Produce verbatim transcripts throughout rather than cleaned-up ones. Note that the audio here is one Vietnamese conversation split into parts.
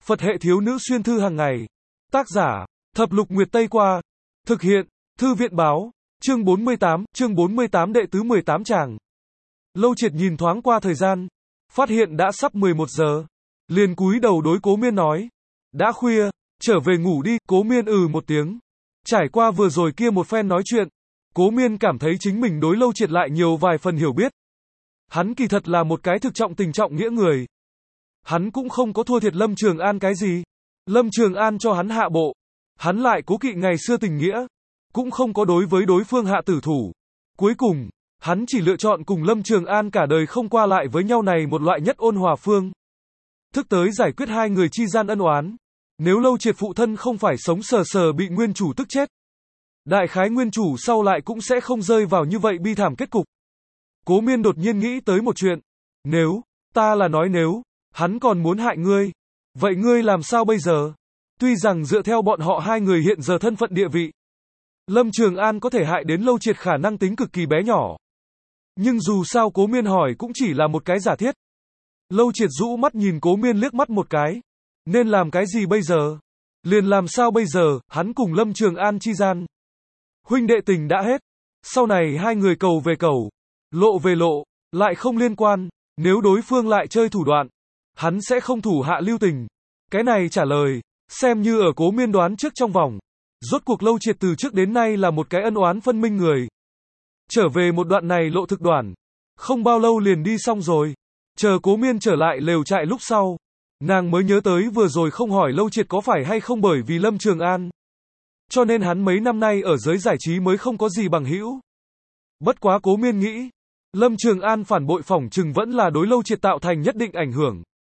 Phật hệ thiếu nữ xuyên thư hàng ngày. Tác giả, Thập Lục Nguyệt Tây Qua. Thực hiện, Thư viện Báo. Chương bốn mươi tám, chương bốn mươi tám đệ tứ mười tám tràng. Lâu Triệt nhìn thoáng qua thời gian, phát hiện đã sắp mười một giờ. Liền cúi đầu đối Cố Miên nói. Đã khuya, trở về ngủ đi. Cố Miên ừ một tiếng. Trải qua vừa rồi kia một phen nói chuyện, Cố Miên cảm thấy chính mình đối Lâu Triệt lại nhiều vài phần hiểu biết. Hắn kỳ thật là một cái thực trọng tình trọng nghĩa người. Hắn cũng không có thua thiệt Lâm Trường An cái gì. Lâm Trường An cho hắn hạ bộ. Hắn lại cố kỵ ngày xưa tình nghĩa. Cũng không có đối với đối phương hạ tử thủ. Cuối cùng, hắn chỉ lựa chọn cùng Lâm Trường An cả đời không qua lại với nhau này một loại nhất ôn hòa phương. Thức tới giải quyết hai người chi gian ân oán. Nếu Lâu Triệt phụ thân không phải sống sờ sờ bị nguyên chủ tức chết, đại khái nguyên chủ sau lại cũng sẽ không rơi vào như vậy bi thảm kết cục. Cố Miên đột nhiên nghĩ tới một chuyện. Nếu, ta là nói nếu, hắn còn muốn hại ngươi, vậy ngươi làm sao bây giờ? Tuy rằng dựa theo bọn họ hai người hiện giờ thân phận địa vị, Lâm Trường An có thể hại đến Lâu Triệt khả năng tính cực kỳ bé nhỏ. Nhưng dù sao Cố Miên hỏi cũng chỉ là một cái giả thiết. Lâu Triệt rũ mắt nhìn Cố Miên liếc mắt một cái. Nên làm cái gì bây giờ? Liền làm sao bây giờ, hắn cùng Lâm Trường An chi gian. Huynh đệ tình đã hết. Sau này hai người cầu về cầu, lộ về lộ, lại không liên quan. Nếu đối phương lại chơi thủ đoạn, hắn sẽ không thủ hạ lưu tình. Cái này trả lời, xem như ở Cố Miên đoán trước trong vòng. Rốt cuộc Lâu Triệt từ trước đến nay là một cái ân oán phân minh người. Trở về một đoạn này lộ thực đoạn. Không bao lâu liền đi xong rồi. Chờ Cố Miên trở lại lều trại lúc sau, nàng mới nhớ tới vừa rồi không hỏi Lâu Triệt có phải hay không bởi vì Lâm Trường An. Cho nên hắn mấy năm nay ở giới giải trí mới không có gì bằng hữu. Bất quá Cố Miên nghĩ, Lâm Trường An phản bội phỏng chừng vẫn là đối Lâu Triệt tạo thành nhất định ảnh hưởng.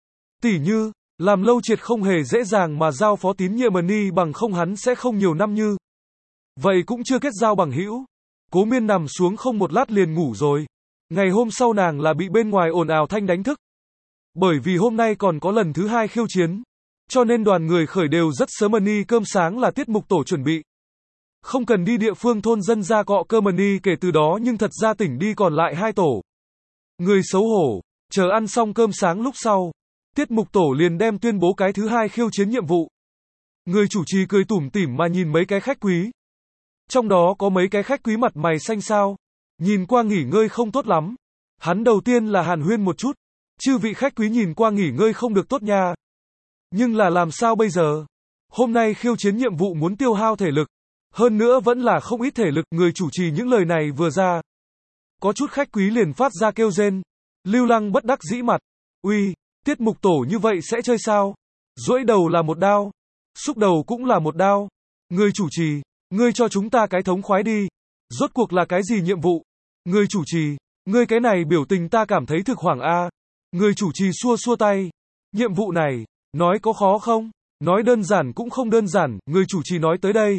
Tỉ như, làm Lâu Triệt không hề dễ dàng mà giao phó tín nhiệm ni bằng không hắn sẽ không nhiều năm như. Vậy cũng chưa kết giao bằng hữu. Cố Miên nằm xuống không một lát liền ngủ rồi. Ngày hôm sau nàng là bị bên ngoài ồn ào thanh đánh thức. Bởi vì hôm nay còn có lần thứ hai khiêu chiến, cho nên đoàn người khởi đều rất sớm ni cơm sáng là tiết mục tổ chuẩn bị. Không cần đi địa phương thôn dân ra cọ cơm ni kể từ đó nhưng thật ra tỉnh đi còn lại hai tổ. Người xấu hổ, chờ ăn xong cơm sáng lúc sau, tiết mục tổ liền đem tuyên bố cái thứ hai khiêu chiến nhiệm vụ. Người chủ trì cười tủm tỉm mà nhìn mấy cái khách quý. Trong đó có mấy cái khách quý mặt mày xanh xao, nhìn qua nghỉ ngơi không tốt lắm. Hắn đầu tiên là hàn huyên một chút. Chư vị khách quý nhìn qua nghỉ ngơi không được tốt nha. Nhưng là làm sao bây giờ? Hôm nay khiêu chiến nhiệm vụ muốn tiêu hao thể lực. Hơn nữa vẫn là không ít thể lực. Người chủ trì những lời này vừa ra, có chút khách quý liền phát ra kêu rên. Lưu Lăng bất đắc dĩ mặt. Uy, tiết mục tổ như vậy sẽ chơi sao? Duỗi đầu là một đao, xúc đầu cũng là một đao. Người chủ trì, ngươi cho chúng ta cái thống khoái đi. Rốt cuộc là cái gì nhiệm vụ? Người chủ trì, ngươi cái này biểu tình ta cảm thấy thực hoảng a. Người chủ trì xua xua tay. Nhiệm vụ này, nói có khó không? Nói đơn giản cũng không đơn giản, người chủ trì nói tới đây.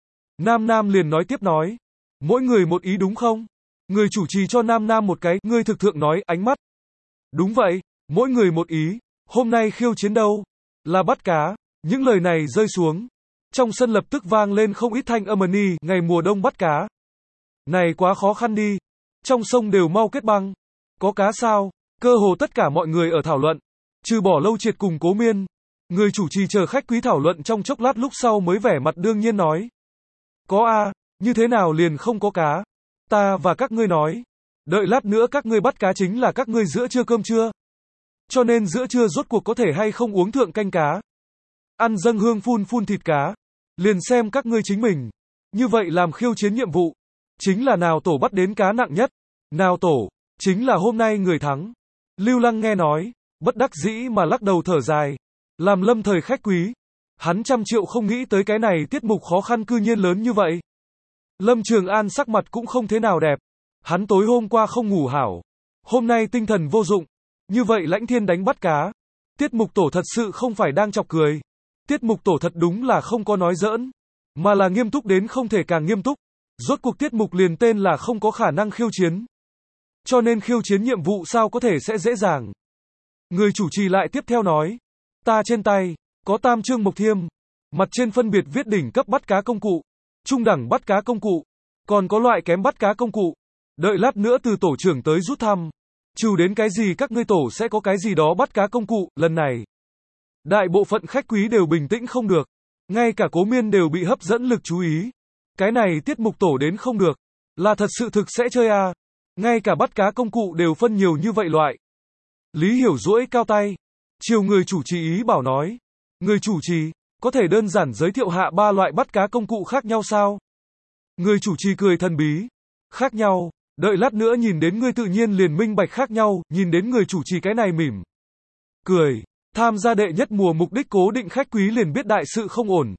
Nam Nam liền nói tiếp nói. Mỗi người một ý đúng không? Người chủ trì cho Nam Nam một cái, ngươi thực thượng nói, ánh mắt. Đúng vậy, mỗi người một ý. Hôm nay khiêu chiến đâu? Là bắt cá. Những lời này rơi xuống. Trong sân lập tức vang lên không ít thanh âm ni, ngày mùa đông bắt cá. Này quá khó khăn đi. Trong sông đều mau kết băng. Có cá sao? Cơ hồ tất cả mọi người ở thảo luận, trừ bỏ Lâu Triệt cùng Cố Miên. Người chủ trì chờ khách quý thảo luận trong chốc lát lúc sau mới vẻ mặt đương nhiên nói. Có a, à, như thế nào liền không có cá? Ta và các ngươi nói, đợi lát nữa các ngươi bắt cá chính là các ngươi giữa trưa cơm trưa. Cho nên giữa trưa rốt cuộc có thể hay không uống thượng canh cá. Ăn dâng hương phun phun thịt cá. Liền xem các ngươi chính mình. Như vậy làm khiêu chiến nhiệm vụ. Chính là nào tổ bắt đến cá nặng nhất. Nào tổ, chính là hôm nay người thắng. Lưu Lăng nghe nói, bất đắc dĩ mà lắc đầu thở dài. Làm lâm thời khách quý. Hắn trăm triệu không nghĩ tới cái này tiết mục khó khăn cư nhiên lớn như vậy. Lâm Trường An sắc mặt cũng không thế nào đẹp. Hắn tối hôm qua không ngủ hảo. Hôm nay tinh thần vô dụng. Như vậy Lãnh Thiên đánh bắt cá. Tiết mục tổ thật sự không phải đang chọc cười. Tiết mục tổ thật đúng là không có nói giỡn. Mà là nghiêm túc đến không thể càng nghiêm túc. Rốt cuộc tiết mục liền tên là không có khả năng khiêu chiến. Cho nên khiêu chiến nhiệm vụ sao có thể sẽ dễ dàng. Người chủ trì lại tiếp theo nói. Ta trên tay, có tam chương mộc thiêm. Mặt trên phân biệt viết đỉnh cấp bắt cá công cụ, trung đẳng bắt cá công cụ, còn có loại kém bắt cá công cụ. Đợi lát nữa từ tổ trưởng tới rút thăm. Trừ đến cái gì các ngươi tổ sẽ có cái gì đó bắt cá công cụ, lần này. Đại bộ phận khách quý đều bình tĩnh không được. Ngay cả Cố Miên đều bị hấp dẫn lực chú ý. Cái này tiết mục tổ đến không được. Là thật sự thực sẽ chơi à. Ngay cả bắt cá công cụ đều phân nhiều như vậy loại. Lý Hiểu duỗi cao tay. Chiều người chủ trì ý bảo nói. Người chủ trì, có thể đơn giản giới thiệu hạ ba loại bắt cá công cụ khác nhau sao? Người chủ trì cười thần bí. Khác nhau, đợi lát nữa nhìn đến ngươi tự nhiên liền minh bạch khác nhau, nhìn đến người chủ trì cái này mỉm. Cười, tham gia đệ nhất mùa mục đích cố định khách quý liền biết đại sự không ổn.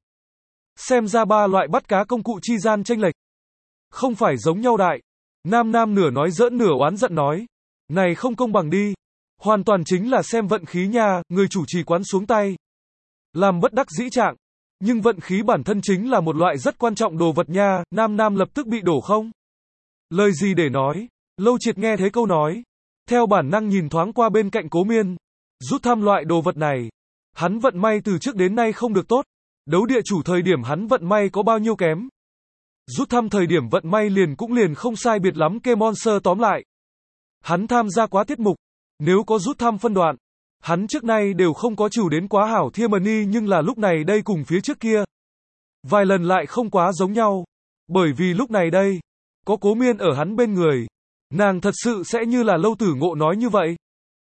Xem ra ba loại bắt cá công cụ chi gian chênh lệch. Không phải giống nhau đại. Nam Nam nửa nói giỡn nửa oán giận nói. Này không công bằng đi. Hoàn toàn chính là xem vận khí nha, người chủ trì quán xuống tay. Làm bất đắc dĩ trạng. Nhưng vận khí bản thân chính là một loại rất quan trọng đồ vật nha, Nam Nam lập tức bị đổ không? Lời gì để nói? Lâu Triệt nghe thấy câu nói. Theo bản năng nhìn thoáng qua bên cạnh Cố Miên. Rút thăm loại đồ vật này. Hắn vận may từ trước đến nay không được tốt. Đấu địa chủ thời điểm hắn vận may có bao nhiêu kém. Rút thăm thời điểm vận may liền cũng liền không sai biệt lắm kê monster tóm lại. Hắn tham gia quá tiết mục. Nếu có rút thăm phân đoạn. Hắn trước nay đều không có trừ đến quá hảo thiêm mani nhưng là lúc này đây cùng phía trước kia. Vài lần lại không quá giống nhau. Bởi vì lúc này đây. Có Cố Miên ở hắn bên người. Nàng thật sự sẽ như là Lâu Tử Ngộ nói như vậy.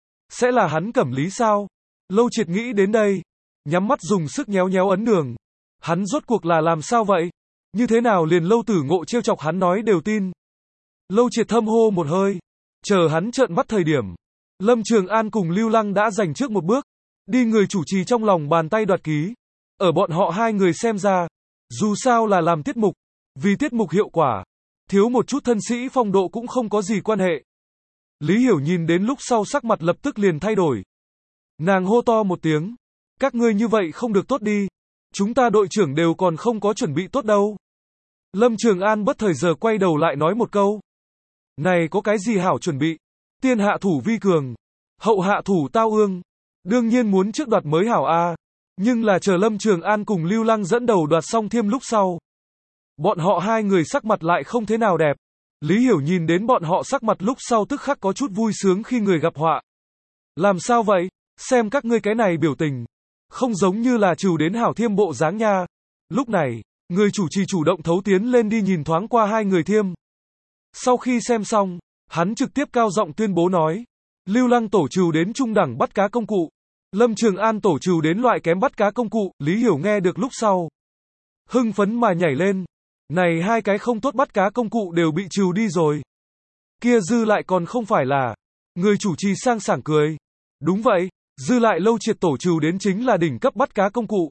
Sẽ là hắn cẩm lý sao? Lâu Triệt nghĩ đến đây. Nhắm mắt dùng sức nhéo nhéo ấn đường. Hắn rốt cuộc là làm sao vậy? Như thế nào liền Lâu Tử Ngộ trêu chọc hắn nói đều tin. Lâu Triệt thâm hô một hơi. Chờ hắn trợn mắt thời điểm. Lâm Trường An cùng Lưu Lăng đã giành trước một bước. Đi người chủ trì trong lòng bàn tay đoạt ký. Ở bọn họ hai người xem ra. Dù sao là làm tiết mục. Vì tiết mục hiệu quả. Thiếu một chút thân sĩ phong độ cũng không có gì quan hệ. Lý Hiểu nhìn đến lúc sau sắc mặt lập tức liền thay đổi. Nàng hô to một tiếng. Các ngươi như vậy không được tốt đi. Chúng ta đội trưởng đều còn không có chuẩn bị tốt đâu. Lâm Trường An bất thời giờ quay đầu lại nói một câu. Này có cái gì hảo chuẩn bị? Tiên hạ thủ vi cường. Hậu hạ thủ tao ương. Đương nhiên muốn trước đoạt mới hảo a. Nhưng là chờ Lâm Trường An cùng Lưu Lăng dẫn đầu đoạt xong thiêm lúc sau. Bọn họ hai người sắc mặt lại không thế nào đẹp. Lý Hiểu nhìn đến bọn họ sắc mặt lúc sau tức khắc có chút vui sướng khi người gặp họa. Làm sao vậy? Xem các ngươi cái này biểu tình. Không giống như là trừ đến hảo thiêm bộ dáng nha. Lúc này, người chủ trì chủ động thấu tiến lên đi nhìn thoáng qua hai người thiêm. Sau khi xem xong, hắn trực tiếp cao giọng tuyên bố nói. Lưu Lăng tổ trừ đến trung đẳng bắt cá công cụ. Lâm Trường An tổ trừ đến loại kém bắt cá công cụ. Lý Hiểu nghe được lúc sau. Hưng phấn mà nhảy lên. Này hai cái không tốt bắt cá công cụ đều bị trừ đi rồi. Kia dư lại còn không phải là. Người chủ trì sang sảng cười. Đúng vậy, dư lại Lâu Triệt tổ trừ đến chính là đỉnh cấp bắt cá công cụ.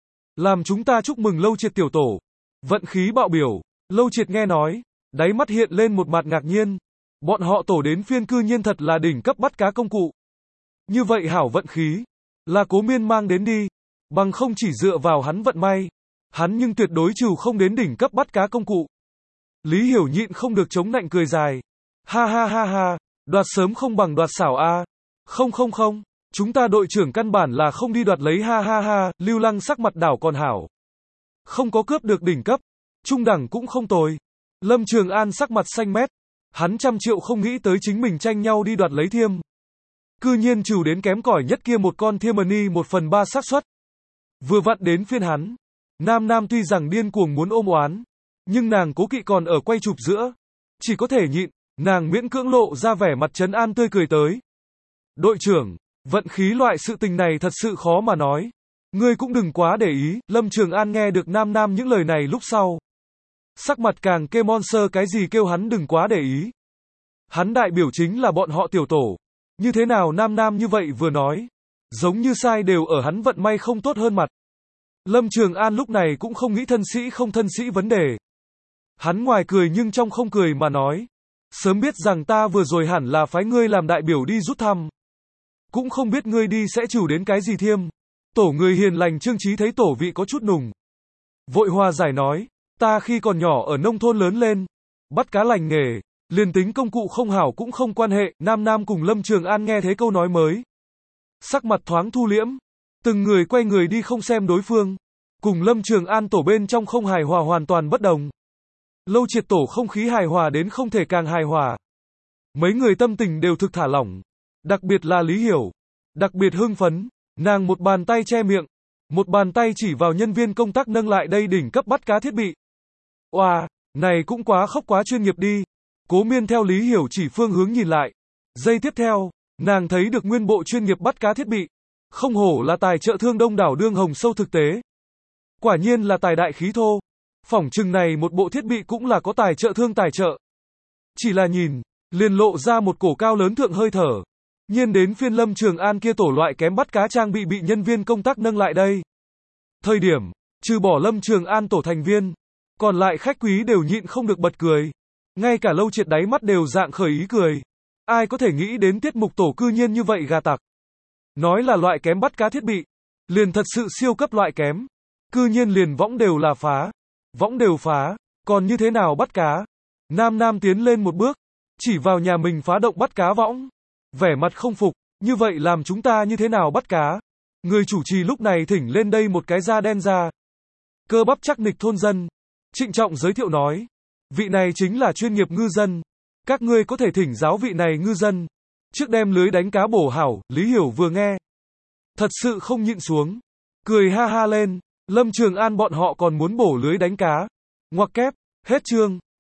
Làm chúng ta chúc mừng Lâu Triệt tiểu tổ. Vận khí bạo biểu. Lâu Triệt nghe nói. Đáy mắt hiện lên một mặt ngạc nhiên. Bọn họ tổ đến phiên cư nhiên thật là đỉnh cấp bắt cá công cụ. Như vậy hảo vận khí. Là Cố Miên mang đến đi. Bằng không chỉ dựa vào hắn vận may. Hắn nhưng tuyệt đối trừ không đến đỉnh cấp bắt cá công cụ. Lý Hiểu nhịn không được chống nạnh cười dài. Ha ha ha ha. Đoạt sớm không bằng đoạt xảo a. Không không không. Chúng ta đội trưởng căn bản là không đi đoạt lấy ha ha ha. Lưu Lăng sắc mặt đảo còn hảo. Không có cướp được đỉnh cấp. Trung đẳng cũng không tồi. Lâm Trường An sắc mặt xanh mét. Hắn trăm triệu không nghĩ tới chính mình tranh nhau đi đoạt lấy thiêm. Cư nhiên trừ đến kém cỏi nhất kia một con thiêm mani một phần ba xác suất. Vừa vặn đến phiên hắn. Nam Nam tuy rằng điên cuồng muốn ôm oán. Nhưng nàng cố kỵ còn ở quay chụp giữa. Chỉ có thể nhịn. Nàng miễn cưỡng lộ ra vẻ mặt trấn an tươi cười tới. Đội trưởng, vận khí loại sự tình này thật sự khó mà nói. Ngươi cũng đừng quá để ý. Lâm Trường An nghe được Nam Nam những lời này lúc sau. Sắc mặt càng kê monster cái gì kêu hắn đừng quá để ý. Hắn đại biểu chính là bọn họ tiểu tổ. Như thế nào Nam Nam như vậy vừa nói. Giống như sai đều ở hắn vận may không tốt hơn mặt. Lâm Trường An lúc này cũng không nghĩ thân sĩ không thân sĩ vấn đề. Hắn ngoài cười nhưng trong không cười mà nói. Sớm biết rằng ta vừa rồi hẳn là phái ngươi làm đại biểu đi rút thăm. Cũng không biết ngươi đi sẽ trừ đến cái gì thiêm. Tổ người hiền lành Trương Chí thấy tổ vị có chút nùng. Vội hòa giải nói. Ta khi còn nhỏ ở nông thôn lớn lên. Bắt cá lành nghề. Liền tính công cụ không hảo cũng không quan hệ. Nam Nam cùng Lâm Trường An nghe thấy câu nói mới. Sắc mặt thoáng thu liễm. Từng người quay người đi không xem đối phương. Cùng Lâm Trường An tổ bên trong không hài hòa hoàn toàn bất đồng. Lâu Triệt tổ không khí hài hòa đến không thể càng hài hòa. Mấy người tâm tình đều thực thả lỏng. Đặc biệt là Lý Hiểu. Đặc biệt hưng phấn. Nàng một bàn tay che miệng, một bàn tay chỉ vào nhân viên công tác nâng lại đây đỉnh cấp bắt cá thiết bị. Oà, này cũng quá khốc quá chuyên nghiệp đi. Cố Miên theo Lý Hiểu chỉ phương hướng nhìn lại. Giây tiếp theo, nàng thấy được nguyên bộ chuyên nghiệp bắt cá thiết bị. Không hổ là tài trợ thương đông đảo đương hồng sâu thực tế. Quả nhiên là tài đại khí thô. Phỏng chừng này một bộ thiết bị cũng là có tài trợ thương tài trợ. Chỉ là nhìn, liền lộ ra một cổ cao lớn thượng hơi thở. Nhiên đến phiên Lâm Trường An kia tổ loại kém bắt cá trang bị bị nhân viên công tác nâng lại đây. Thời điểm, trừ bỏ Lâm Trường An tổ thành viên, còn lại khách quý đều nhịn không được bật cười. Ngay cả Lâu Triệt đáy mắt đều dạng khởi ý cười. Ai có thể nghĩ đến tiết mục tổ cư nhiên như vậy gà tặc. Nói là loại kém bắt cá thiết bị, liền thật sự siêu cấp loại kém. Cư nhiên liền võng đều là phá. Võng đều phá, còn như thế nào bắt cá? Nam Nam tiến lên một bước, chỉ vào nhà mình phá động bắt cá võng. Vẻ mặt không phục, như vậy làm chúng ta như thế nào bắt cá? Người chủ trì lúc này thỉnh lên đây một cái da đen ra. Cơ bắp chắc nịch thôn dân. Trịnh trọng giới thiệu nói. Vị này chính là chuyên nghiệp ngư dân. Các ngươi có thể thỉnh giáo vị này ngư dân. Trước đem lưới đánh cá bổ hảo, Lý Hiểu vừa nghe. Thật sự không nhịn xuống. Cười ha ha lên. Lâm Trường An bọn họ còn muốn bổ lưới đánh cá. Ngoặc kép, hết chương.